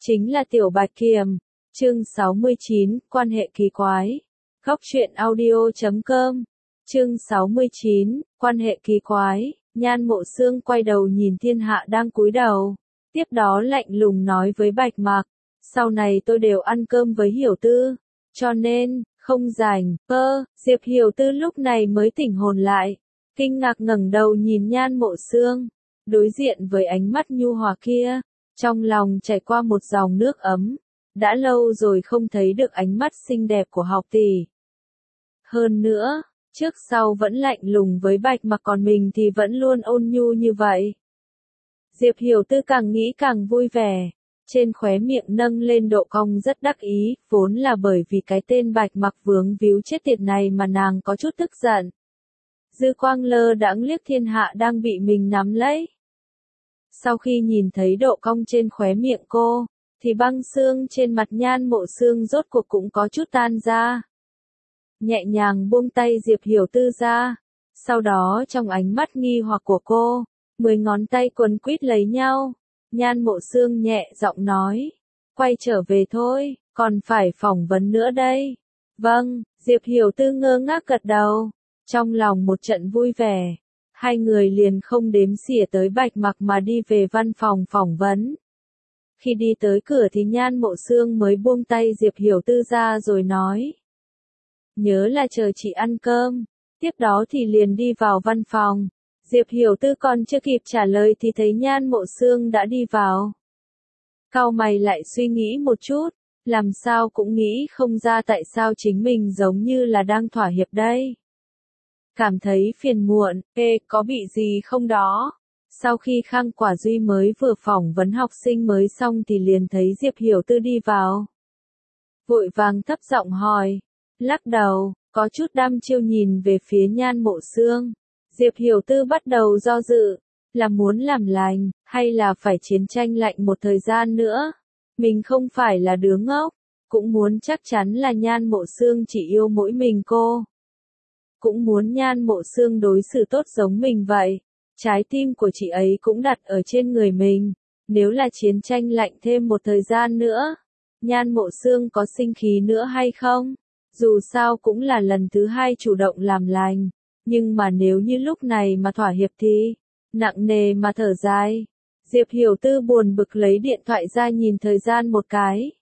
chính là Tiểu Bạch Kiềm. Chương 69, quan hệ kỳ quái. Góc truyện audio.com. Chương 69, quan hệ kỳ quái. Nhan Mộ Xương quay đầu nhìn thiên hạ đang cúi đầu. Tiếp đó lạnh lùng nói với Bạch Mặc. Sau này tôi đều ăn cơm với Hiểu Tư. Cho nên, không rảnh. Diệp Hiểu Tư lúc này mới tỉnh hồn lại. Kinh ngạc ngẩng đầu nhìn Nhan Mộ Xương. Đối diện với ánh mắt nhu hòa kia. Trong lòng chảy qua một dòng nước ấm. Đã lâu rồi không thấy được ánh mắt xinh đẹp của học tỷ. Hơn nữa, trước sau vẫn lạnh lùng với Bạch Mặc, còn mình thì vẫn luôn ôn nhu như vậy. Diệp Hiểu Tư càng nghĩ càng vui vẻ. Trên khóe miệng nâng lên độ cong rất đắc ý, vốn là bởi vì cái tên Bạch Mặc vướng víu chết tiệt này mà nàng có chút tức giận. Dư quang lơ đãng liếc thiên hạ đang bị mình nắm lấy. Sau khi nhìn thấy độ cong trên khóe miệng cô, thì băng xương trên mặt Nhan Mộ Xương rốt cuộc cũng có chút tan ra. Nhẹ nhàng buông tay Diệp Hiểu Tư ra. Sau đó trong ánh mắt nghi hoặc của cô, 10 ngón tay quấn quýt lấy nhau. Nhan Mộ Xương nhẹ giọng nói. Quay trở về thôi, còn phải phỏng vấn nữa đây. Vâng, Diệp Hiểu Tư ngơ ngác gật đầu. Trong lòng một trận vui vẻ. Hai người liền không đếm xỉa tới Bạch Mặc mà đi về văn phòng phỏng vấn. Khi đi tới cửa thì Nhan Mộ Xương mới buông tay Diệp Hiểu Tư ra rồi nói. Nhớ là chờ chị ăn cơm. Tiếp đó thì liền đi vào văn phòng. Diệp Hiểu Tư còn chưa kịp trả lời thì thấy Nhan Mộ Xương đã đi vào. Cau mày lại suy nghĩ một chút. Làm sao cũng nghĩ không ra tại sao chính mình giống như là đang thỏa hiệp đây. Cảm thấy phiền muộn, có bị gì không đó? Sau khi Khang Quả Duy mới vừa phỏng vấn học sinh mới xong thì liền thấy Diệp Hiểu Tư đi vào. Vội vàng thấp giọng hỏi, lắc đầu, có chút đăm chiêu nhìn về phía Nhan Mộ Xương. Diệp Hiểu Tư bắt đầu do dự, là muốn làm lành, hay là phải chiến tranh lạnh một thời gian nữa. Mình không phải là đứa ngốc, cũng muốn chắc chắn là Nhan Mộ Xương chỉ yêu mỗi mình cô. Cũng muốn Nhan Mộ Xương đối xử tốt giống mình vậy. Trái tim của chị ấy cũng đặt ở trên người mình. Nếu là chiến tranh lạnh thêm một thời gian nữa, Nhan Mộ Xương có sinh khí nữa hay không? Dù sao cũng là lần thứ 2 chủ động làm lành. Nhưng mà nếu như lúc này mà thỏa hiệp thì nặng nề mà thở dài. Diệp Hiểu Tư buồn bực lấy điện thoại ra nhìn thời gian một cái.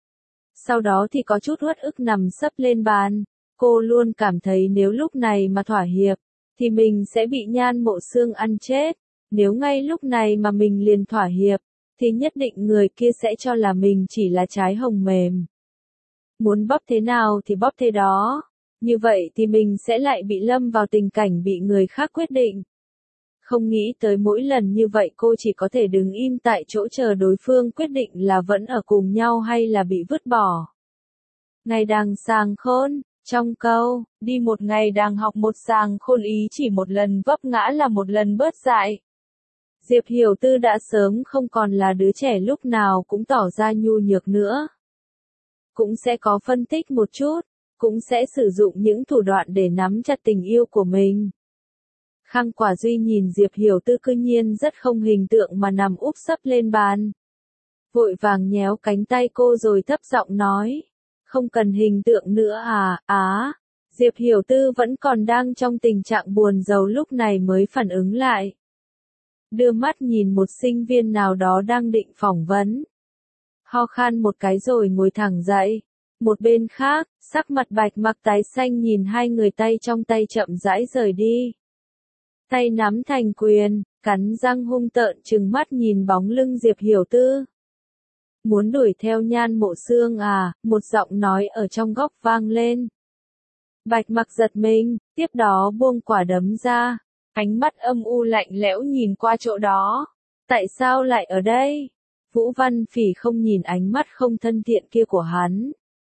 Sau đó thì có chút uất ức nằm sấp lên bàn. Cô luôn cảm thấy nếu lúc này mà thỏa hiệp, thì mình sẽ bị Nhan Mộ Xương ăn chết. Nếu ngay lúc này mà mình liền thỏa hiệp, thì nhất định người kia sẽ cho là mình chỉ là trái hồng mềm. Muốn bóp thế nào thì bóp thế đó. Như vậy thì mình sẽ lại bị lâm vào tình cảnh bị người khác quyết định. Không nghĩ tới mỗi lần như vậy cô chỉ có thể đứng im tại chỗ chờ đối phương quyết định là vẫn ở cùng nhau hay là bị vứt bỏ. Ngày đàng sàng khôn. Trong câu, đi một ngày đàng học một sàng khôn ý chỉ một lần vấp ngã là một lần bớt dại. Diệp Hiểu Tư đã sớm không còn là đứa trẻ lúc nào cũng tỏ ra nhu nhược nữa. Cũng sẽ có phân tích một chút, cũng sẽ sử dụng những thủ đoạn để nắm chặt tình yêu của mình. Khang Quả Duy nhìn Diệp Hiểu Tư cư nhiên rất không hình tượng mà nằm úp sấp lên bàn. Vội vàng nhéo cánh tay cô rồi thấp giọng nói. Không cần hình tượng nữa à? Diệp Hiểu Tư vẫn còn đang trong tình trạng buồn rầu lúc này mới phản ứng lại. Đưa mắt nhìn một sinh viên nào đó đang định phỏng vấn. Ho khan một cái rồi ngồi thẳng dậy. Một bên khác, sắc mặt Bạch Mặc tái xanh nhìn hai người tay trong tay chậm rãi rời đi. Tay nắm thành quyền, cắn răng hung tợn trừng mắt nhìn bóng lưng Diệp Hiểu Tư. Muốn đuổi theo Nhan Mộ Xương à, một giọng nói ở trong góc vang lên. Bạch Mặc giật mình, tiếp đó buông quả đấm ra, ánh mắt âm u lạnh lẽo nhìn qua chỗ đó. Tại sao lại ở đây? Vũ Văn Phỉ không nhìn ánh mắt không thân thiện kia của hắn.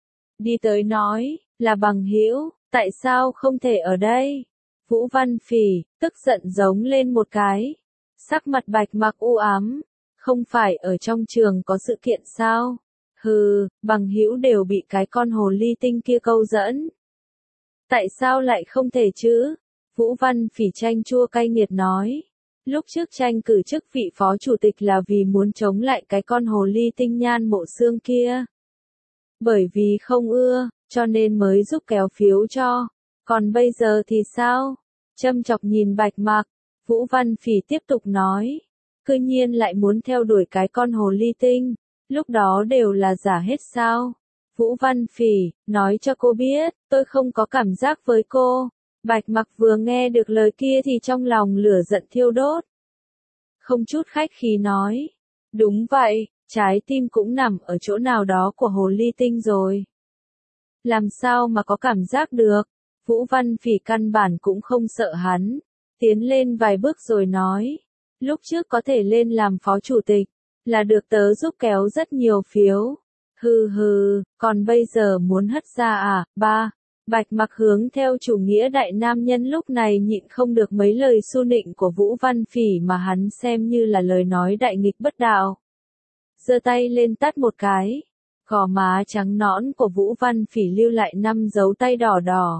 Đi tới nói, là bằng hữu, tại sao không thể ở đây? Vũ Văn Phỉ, tức giận giống lên một cái. Sắc mặt Bạch Mặc u ám. Không phải ở trong trường có sự kiện sao? Hừ, bằng hữu đều bị cái con hồ ly tinh kia câu dẫn. Tại sao lại không thể chứ? Vũ Văn Phỉ chanh chua cay nghiệt nói. Lúc trước tranh cử chức vị phó chủ tịch là vì muốn chống lại cái con hồ ly tinh Nhan Mộ Xương kia. Bởi vì không ưa, cho nên mới giúp kéo phiếu cho. Còn bây giờ thì sao? Châm chọc nhìn Bạch Mặc, Vũ Văn Phỉ tiếp tục nói. Cư nhiên lại muốn theo đuổi cái con hồ ly tinh. Lúc đó đều là giả hết sao? Vũ Văn Phỉ, nói cho cô biết, tôi không có cảm giác với cô. Bạch Mặc vừa nghe được lời kia thì trong lòng lửa giận thiêu đốt. Không chút khách khí nói. Đúng vậy, trái tim cũng nằm ở chỗ nào đó của hồ ly tinh rồi. Làm sao mà có cảm giác được? Vũ Văn Phỉ căn bản cũng không sợ hắn. Tiến lên vài bước rồi nói. Lúc trước có thể lên làm phó chủ tịch, là được tớ giúp kéo rất nhiều phiếu. Hừ hừ, còn bây giờ muốn hất ra à? Ba. Bạch Mặc hướng theo chủ nghĩa đại nam nhân lúc này nhịn không được mấy lời su nịnh của Vũ Văn Phỉ mà hắn xem như là lời nói đại nghịch bất đạo. Giơ tay lên tát một cái. Gò má trắng nõn của Vũ Văn Phỉ lưu lại 5 dấu tay đỏ đỏ.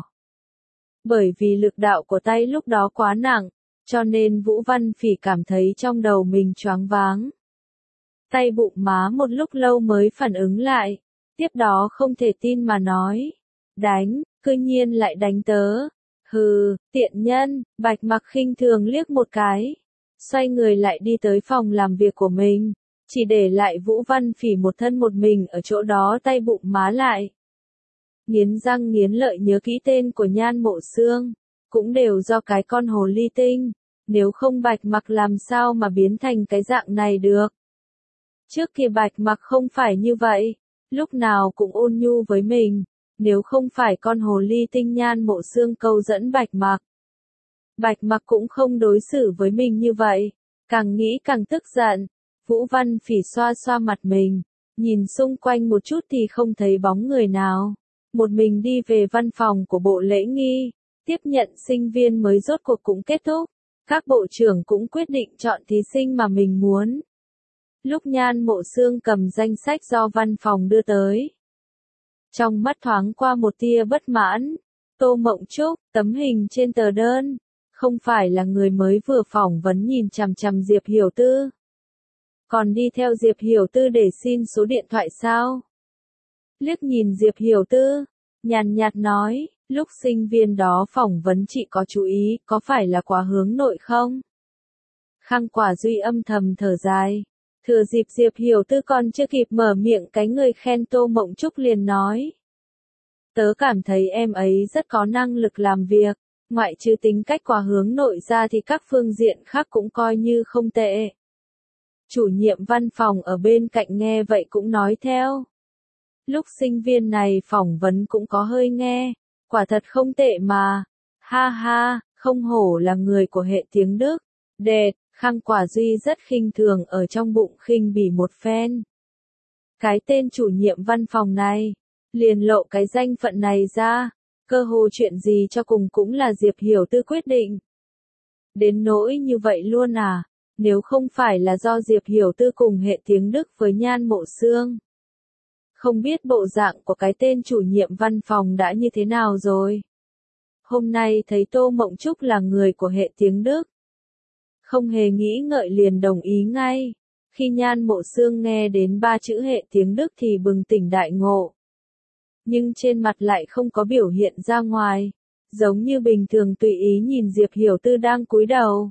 Bởi vì lực đạo của tay lúc đó quá nặng, cho nên Vũ Văn Phỉ cảm thấy trong đầu mình choáng váng. Tay bụng má một lúc lâu mới phản ứng lại, tiếp đó không thể tin mà nói. Đánh, cư nhiên lại đánh tớ. Hừ, tiện nhân, Bạch Mặc khinh thường liếc một cái. Xoay người lại đi tới phòng làm việc của mình, chỉ để lại Vũ Văn Phỉ một thân một mình ở chỗ đó tay bụng má lại. Nghiến răng nghiến lợi nhớ kỹ tên của Nhan Mộ Xương, cũng đều do cái con hồ ly tinh, nếu không Bạch Mặc làm sao mà biến thành cái dạng này được. Trước kia Bạch Mặc không phải như vậy, lúc nào cũng ôn nhu với mình, nếu không phải con hồ ly tinh Nhan Mộ Xương câu dẫn Bạch Mặc. Bạch Mặc cũng không đối xử với mình như vậy, càng nghĩ càng tức giận. Vũ Văn Phỉ xoa xoa mặt mình, nhìn xung quanh một chút thì không thấy bóng người nào. Một mình đi về văn phòng của bộ lễ nghi, tiếp nhận sinh viên mới rốt cuộc cũng kết thúc. Các bộ trưởng cũng quyết định chọn thí sinh mà mình muốn. Lúc Nhan Mộ Xương cầm danh sách do văn phòng đưa tới, trong mắt thoáng qua một tia bất mãn. Tô Mộng Trúc, tấm hình trên tờ đơn, không phải là người mới vừa phỏng vấn nhìn chằm chằm Diệp Hiểu Tư. Còn đi theo Diệp Hiểu Tư để xin số điện thoại sao? Liếc nhìn Diệp Hiểu Tư, nhàn nhạt nói, lúc sinh viên đó phỏng vấn chị có chú ý, có phải là quá hướng nội không? Khang Quả Duy âm thầm thở dài. Thừa dịp Diệp Hiểu Tư còn chưa kịp mở miệng cái người khen Tô Mộng Trúc liền nói. Tớ cảm thấy em ấy rất có năng lực làm việc, ngoại trừ tính cách quá hướng nội ra thì các phương diện khác cũng coi như không tệ. Chủ nhiệm văn phòng ở bên cạnh nghe vậy cũng nói theo. Lúc sinh viên này phỏng vấn cũng có hơi nghe, quả thật không tệ mà. Ha ha, không hổ là người của hệ tiếng Đức. Đệt, Khang Quả Duy rất khinh thường ở trong bụng khinh bỉ một phen. Cái tên chủ nhiệm văn phòng này, liền lộ cái danh phận này ra, cơ hồ chuyện gì cho cùng cũng là Diệp Hiểu Tư quyết định. Đến nỗi như vậy luôn à, nếu không phải là do Diệp Hiểu Tư cùng hệ tiếng Đức với Nhan Mộ Xương. Không biết bộ dạng của cái tên chủ nhiệm văn phòng đã như thế nào rồi. Hôm nay thấy Tô Mộng Trúc là người của hệ tiếng Đức. Không hề nghĩ ngợi liền đồng ý ngay. Khi Nhan Mộ Xương nghe đến 3 chữ hệ tiếng Đức thì bừng tỉnh đại ngộ. Nhưng trên mặt lại không có biểu hiện ra ngoài, giống như bình thường tùy ý nhìn Diệp Hiểu Tư đang cúi đầu.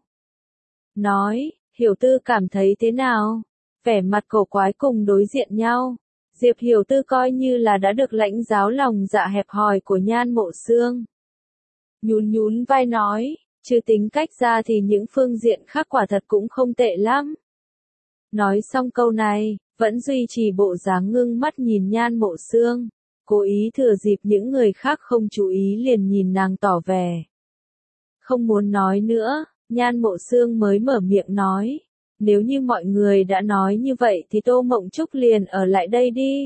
Nói, Hiểu Tư cảm thấy thế nào? Vẻ mặt cổ quái cùng đối diện nhau. Diệp Hiểu Tư coi như là đã được lãnh giáo lòng dạ hẹp hòi của Nhan Mộ Xương. Nhún nhún vai nói, trừ tính cách ra thì những phương diện khác quả thật cũng không tệ lắm. Nói xong câu này, vẫn duy trì bộ dáng ngưng mắt nhìn Nhan Mộ Xương, cố ý thừa dịp những người khác không chú ý liền nhìn nàng tỏ vẻ. Không muốn nói nữa, Nhan Mộ Xương mới mở miệng nói. Nếu như mọi người đã nói như vậy thì Tô Mộng Trúc liền ở lại đây đi.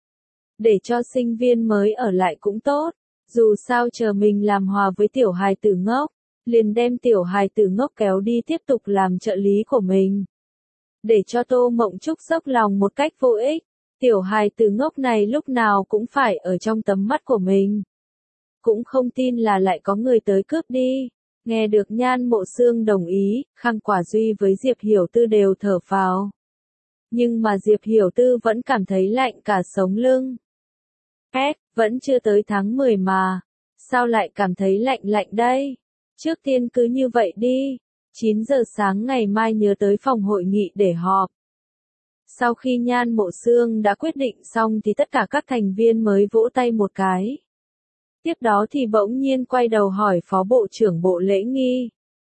Để cho sinh viên mới ở lại cũng tốt, dù sao chờ mình làm hòa với tiểu hài tử ngốc, liền đem tiểu hài tử ngốc kéo đi tiếp tục làm trợ lý của mình. Để cho Tô Mộng Trúc dốc lòng một cách vô ích, tiểu hài tử ngốc này lúc nào cũng phải ở trong tầm mắt của mình. Cũng không tin là lại có người tới cướp đi. Nghe được Nhan Mộ Sương đồng ý, Khang Quả Duy với Diệp Hiểu Tư đều thở phào. Nhưng mà Diệp Hiểu Tư vẫn cảm thấy lạnh cả sống lưng. Vẫn chưa tới tháng 10 mà. Sao lại cảm thấy lạnh lạnh đây? Trước tiên cứ như vậy đi. 9 giờ sáng ngày mai nhớ tới phòng hội nghị để họp. Sau khi Nhan Mộ Sương đã quyết định xong thì tất cả các thành viên mới vỗ tay một cái. Tiếp đó thì bỗng nhiên quay đầu hỏi Phó Bộ trưởng Bộ Lễ Nghi.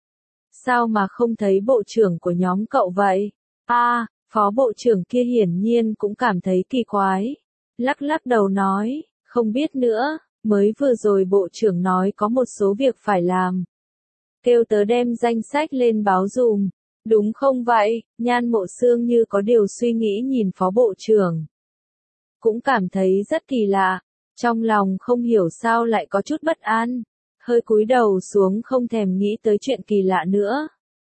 Sao mà không thấy bộ trưởng của nhóm cậu vậy? Phó Bộ trưởng kia hiển nhiên cũng cảm thấy kỳ quái. Lắc lắc đầu nói, không biết nữa, mới vừa rồi Bộ trưởng nói có một số việc phải làm. Kêu tớ đem danh sách lên báo dùm. Đúng không vậy? Nhan Mộ Sương như có điều suy nghĩ nhìn Phó Bộ trưởng. Cũng cảm thấy rất kỳ lạ. Trong lòng không hiểu sao lại có chút bất an. Hơi cúi đầu xuống không thèm nghĩ tới chuyện kỳ lạ nữa.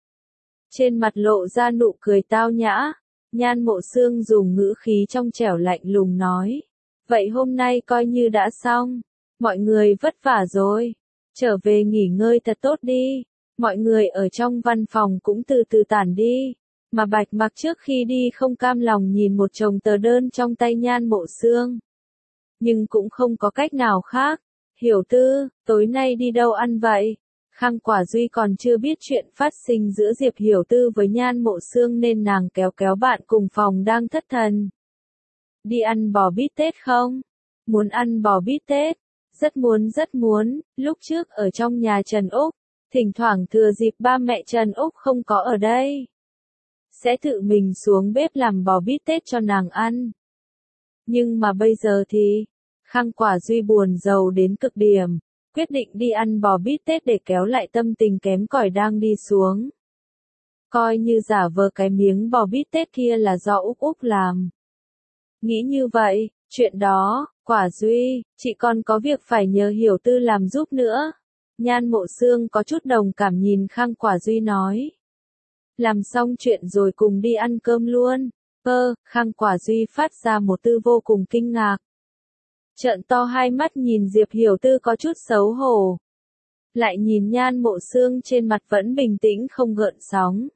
Trên mặt lộ ra nụ cười tao nhã. Nhan Mộ Sương dùng ngữ khí trong trẻo lạnh lùng nói. Vậy hôm nay coi như đã xong. Mọi người vất vả rồi. Trở về nghỉ ngơi thật tốt đi. Mọi người ở trong văn phòng cũng từ từ tản đi. Mà Bạch Mặc trước khi đi không cam lòng nhìn một chồng tờ đơn trong tay Nhan Mộ Sương. Nhưng cũng không có cách nào khác. Hiểu Tư, tối nay đi đâu ăn vậy? Khang Quả Duy còn chưa biết chuyện phát sinh giữa Diệp Hiểu Tư với Nhan Mộ Sương nên nàng kéo kéo bạn cùng phòng đang thất thần. Đi ăn bò bít tết không? Muốn ăn bò bít tết? Rất muốn, lúc trước ở trong nhà Trần Úc, thỉnh thoảng thừa dịp ba mẹ Trần Úc không có ở đây. Sẽ tự mình xuống bếp làm bò bít tết cho nàng ăn. Nhưng mà bây giờ thì, Khang Quả Duy buồn rầu đến cực điểm, quyết định đi ăn bò bít tết để kéo lại tâm tình kém cỏi đang đi xuống. Coi như giả vờ cái miếng bò bít tết kia là do Úc Úc làm. Nghĩ như vậy, chuyện đó, Quả Duy, chị còn có việc phải nhờ Hiểu Tư làm giúp nữa. Nhan Mộ Sương có chút đồng cảm nhìn Khang Quả Duy nói. Làm xong chuyện rồi cùng đi ăn cơm luôn. Khang Quả Duy phát ra một tư vô cùng kinh ngạc. Trợn to hai mắt nhìn Diệp Hiểu Tư có chút xấu hổ. Lại nhìn Nhan Mộ Sương trên mặt vẫn bình tĩnh không gợn sóng.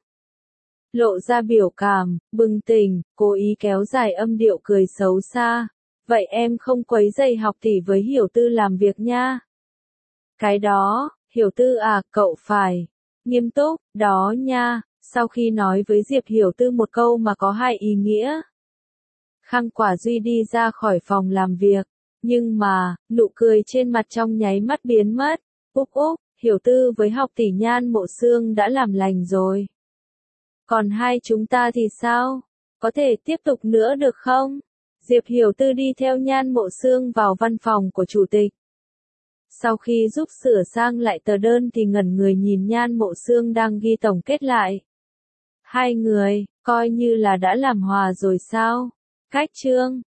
Lộ ra biểu cảm, bừng tỉnh, cố ý kéo dài âm điệu cười xấu xa. Vậy em không quấy rầy học tỷ với Hiểu Tư làm việc nha. Cái đó, Hiểu Tư à, cậu phải nghiêm túc, đó nha. Sau khi nói với Diệp Hiểu Tư một câu mà có hai ý nghĩa. Khang Quả Duy đi ra khỏi phòng làm việc. Nhưng mà, nụ cười trên mặt trong nháy mắt biến mất. Úc, Hiểu Tư với học tỷ Nhan Mộ Sương đã làm lành rồi. Còn hai chúng ta thì sao? Có thể tiếp tục nữa được không? Diệp Hiểu Tư đi theo Nhan Mộ Sương vào văn phòng của chủ tịch. Sau khi giúp sửa sang lại tờ đơn thì ngẩn người nhìn Nhan Mộ Sương đang ghi tổng kết lại. Hai người, coi như là đã làm hòa rồi sao? Cách chương